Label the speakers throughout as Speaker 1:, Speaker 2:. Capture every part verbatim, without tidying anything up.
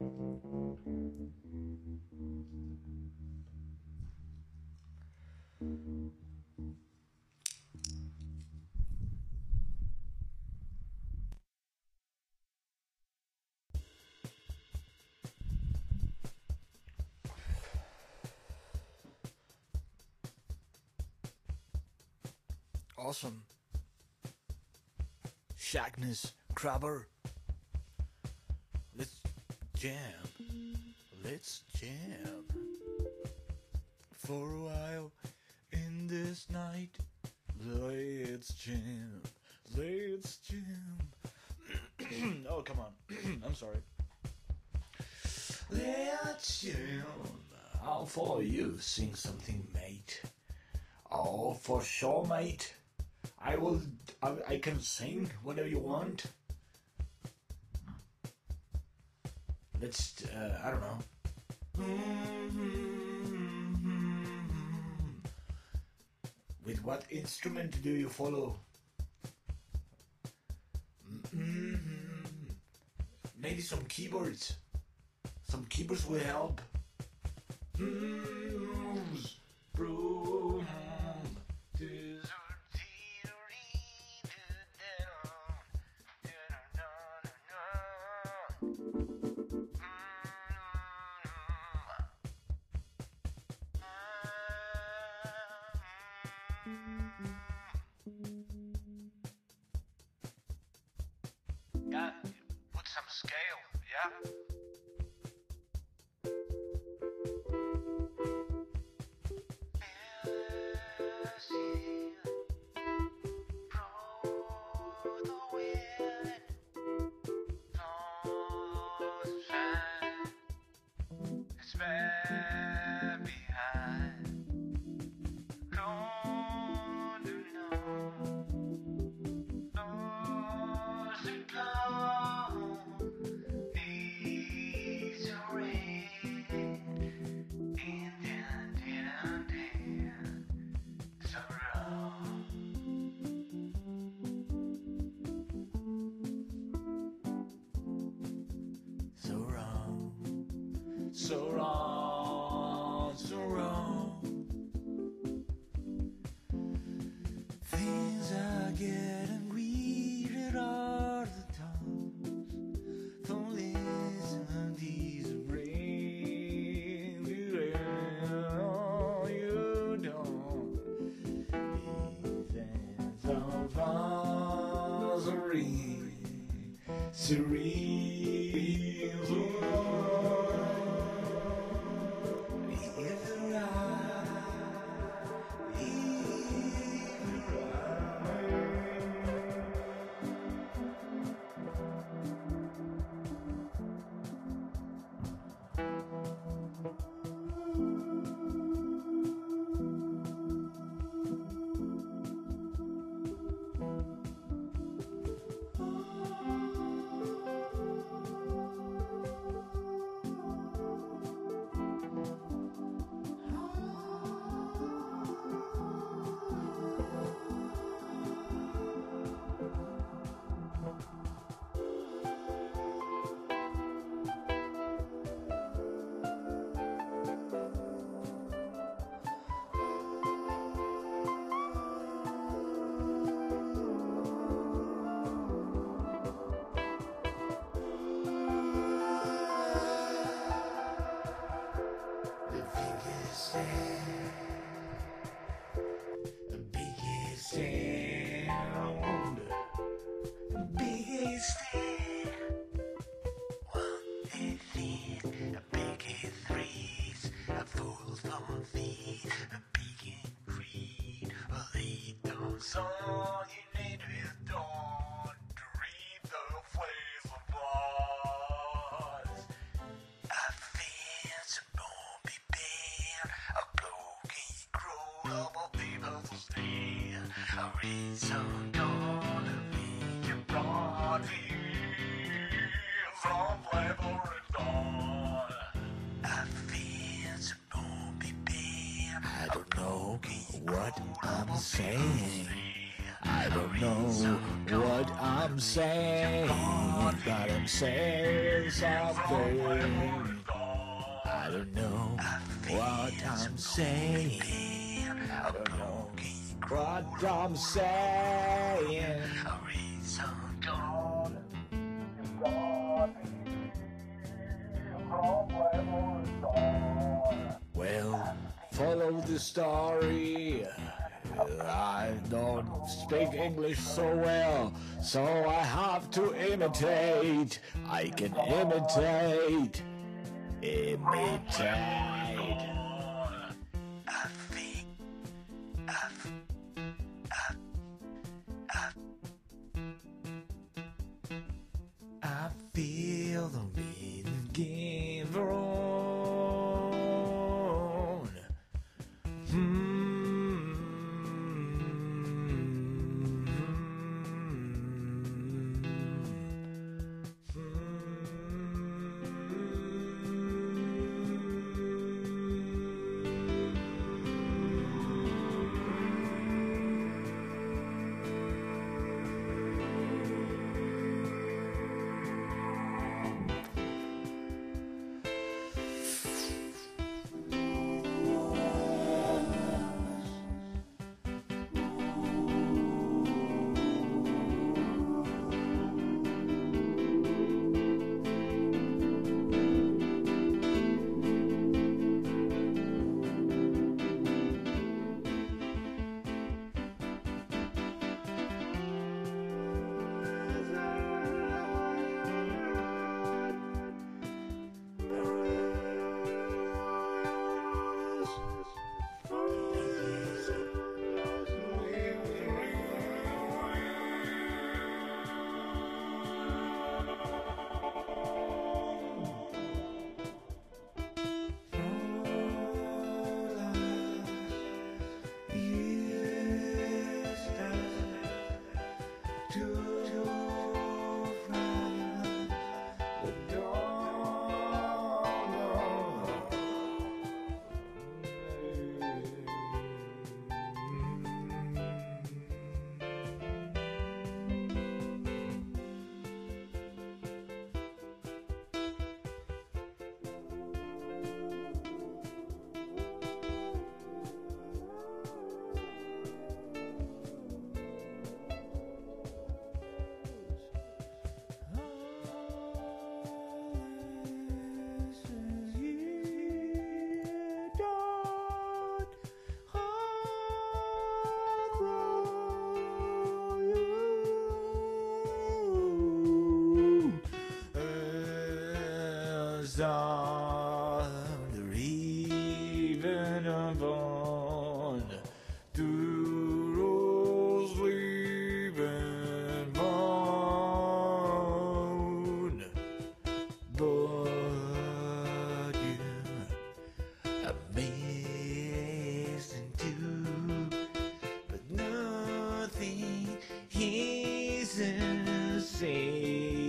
Speaker 1: Awesome. Shagness, Crabber. Let's jam. Let's jam. For a while in this night, let's jam. Let's jam. Oh, come on. I'm sorry. Let's jam. I'll follow you. Sing something, mate. Oh, for sure, mate. I will. I, I can sing whatever you want. Let's. Uh, I don't know. With what instrument do you follow? Maybe some keyboards. Some keyboards will help.
Speaker 2: Yeah, put some scale, yeah?
Speaker 1: So wrong, so wrong. Things are getting weird all the time. Don't listen, these bring you down, you don't. These ends of us are serene, serene, serene. The biggest sound, the biggest thing, one and thin, the biggest threes, a full on feet, a big and green, a late dawn song, you need with dawn to read the face of blood. I feel some bumpy bear, a broken crow, a people's stand, a reason gonna be your body from level and dawn. I feel some bumpy bear, I don't know what I'm saying. I don't know what I'm I'm saying, but I'm saying something. I don't know what I'm saying. I don't know what I'm saying. Well, follow the story. I don't speak English so well, so I have to imitate. I can imitate. Imitate. I feel the wind give on. Hmm. On the riven upon the rose leaving bone, but you amazing too, but nothing is the same.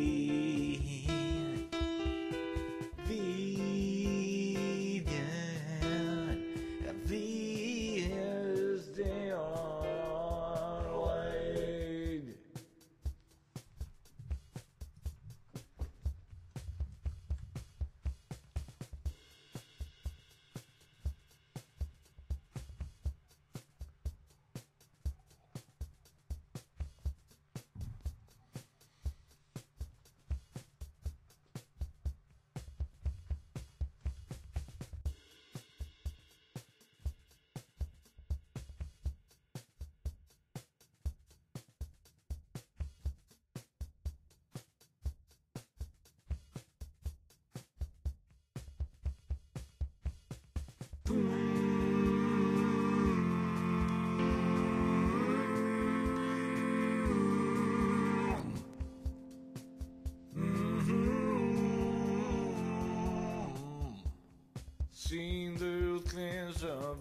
Speaker 1: Seen those clears of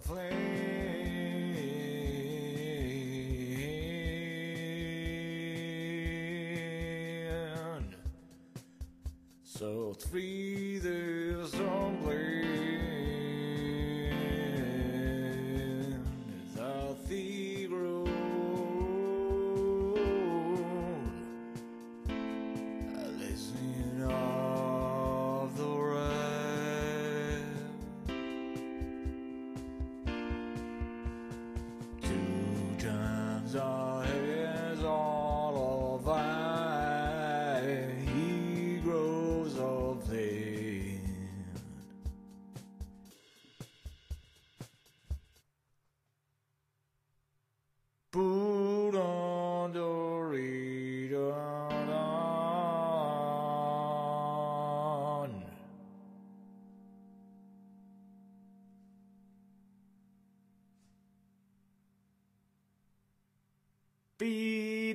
Speaker 1: flame, so three there's on blame the third road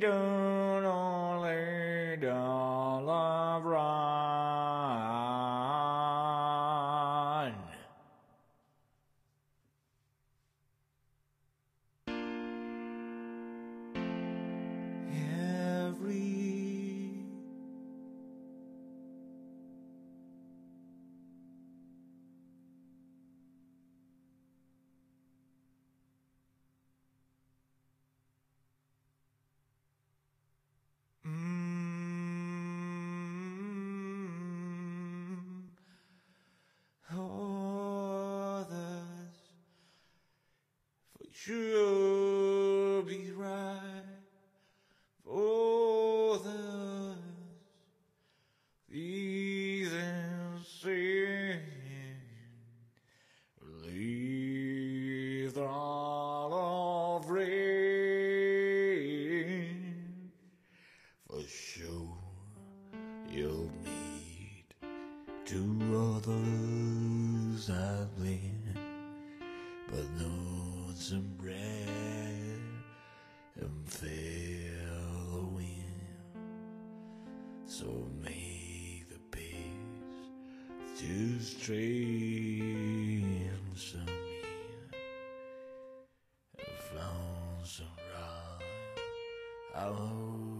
Speaker 1: don't only don't love run. Every mm, others for sure be right. Others these and sin, leave the all of rain. For sure you'll meet two others that blend, but notes and bread and fail wind. So make the pace to strain some mean and found some rhyme. I